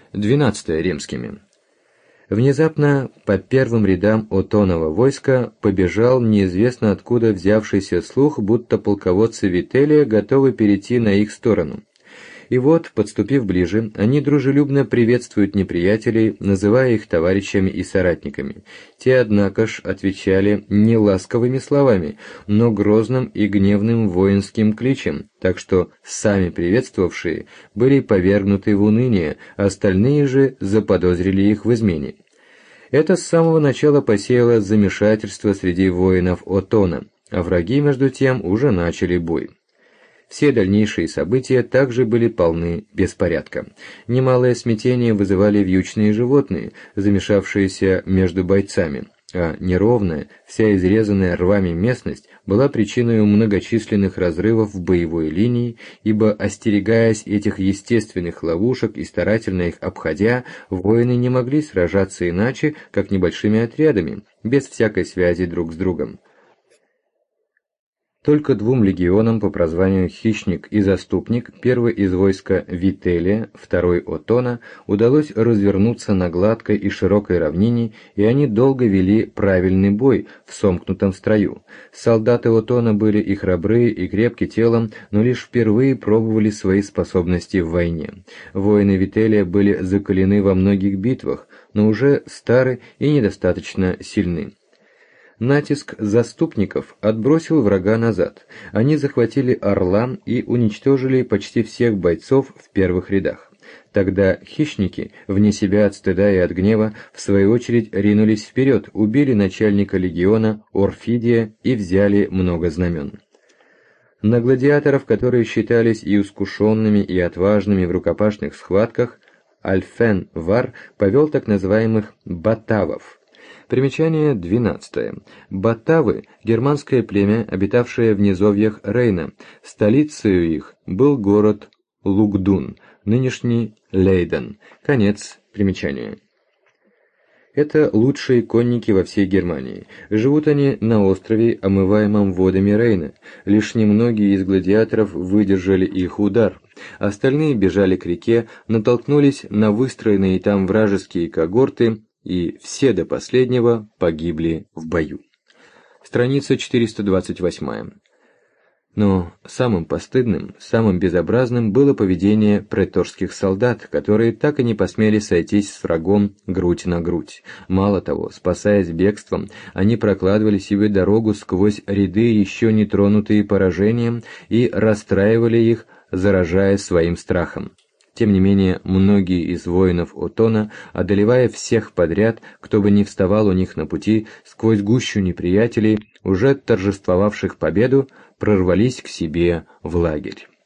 12 римскими. Внезапно по первым рядам Отонова войска побежал неизвестно откуда взявшийся слух, будто полководцы Вителия готовы перейти на их сторону. И вот, подступив ближе, они дружелюбно приветствуют неприятелей, называя их товарищами и соратниками. Те, однако ж, отвечали не ласковыми словами, но грозным и гневным воинским кличем, так что сами приветствовавшие были повергнуты в уныние, а остальные же заподозрили их в измене. Это с самого начала посеяло замешательство среди воинов Отона, а враги, между тем, уже начали бой. Все дальнейшие события также были полны беспорядка. Немалое смятение вызывали вьючные животные, замешавшиеся между бойцами, а неровная, вся изрезанная рвами местность была причиной многочисленных разрывов в боевой линии, ибо, остерегаясь этих естественных ловушек и старательно их обходя, воины не могли сражаться иначе, как небольшими отрядами, без всякой связи друг с другом. Только двум легионам по прозванию «Хищник» и «Заступник», первый из войска Вителия, второй Отона, удалось развернуться на гладкой и широкой равнине, и они долго вели правильный бой в сомкнутом строю. Солдаты Отона были и храбрые, и крепки телом, но лишь впервые пробовали свои способности в войне. Воины Вителия были закалены во многих битвах, но уже стары и недостаточно сильны. Натиск заступников отбросил врага назад. Они захватили Орла и уничтожили почти всех бойцов в первых рядах. Тогда хищники, вне себя от стыда и от гнева, в свою очередь ринулись вперед, убили начальника легиона Орфидия и взяли много знамен. На гладиаторов, которые считались и искушенными, и отважными в рукопашных схватках, Альфен-Вар повел так называемых «батавов». Примечание 12. Батавы – германское племя, обитавшее в низовьях Рейна. Столицей их был город Лугдун, нынешний Лейден. Конец примечания. Это лучшие конники во всей Германии. Живут они на острове, омываемом водами Рейна. Лишь немногие из гладиаторов выдержали их удар. Остальные бежали к реке, натолкнулись на выстроенные там вражеские когорты, и все до последнего погибли в бою. Страница 428. Но самым постыдным, самым безобразным было поведение преторских солдат, которые так и не посмели сойтись с врагом грудь на грудь. Мало того, спасаясь бегством, они прокладывали себе дорогу сквозь ряды, еще не тронутые поражением, и расстраивали их, заражая своим страхом. Тем не менее, многие из воинов Отона, одолевая всех подряд, кто бы ни вставал у них на пути, сквозь гущу неприятелей, уже торжествовавших победу, прорвались к себе в лагерь.